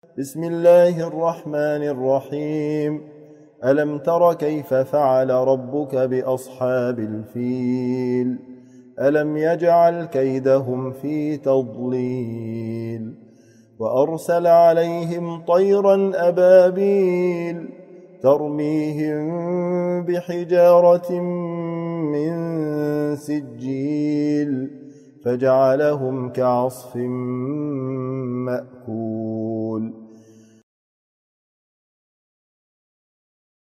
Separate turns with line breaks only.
بسم الله الرحمن الرحيم. ألم تر كيف فعل ربك بأصحاب الفيل؟ ألم يجعل كيدهم في تضليل وأرسل عليهم طيرا أبابيل ترميهم بحجارة من سجيل فجعلهم كعصف مأكول.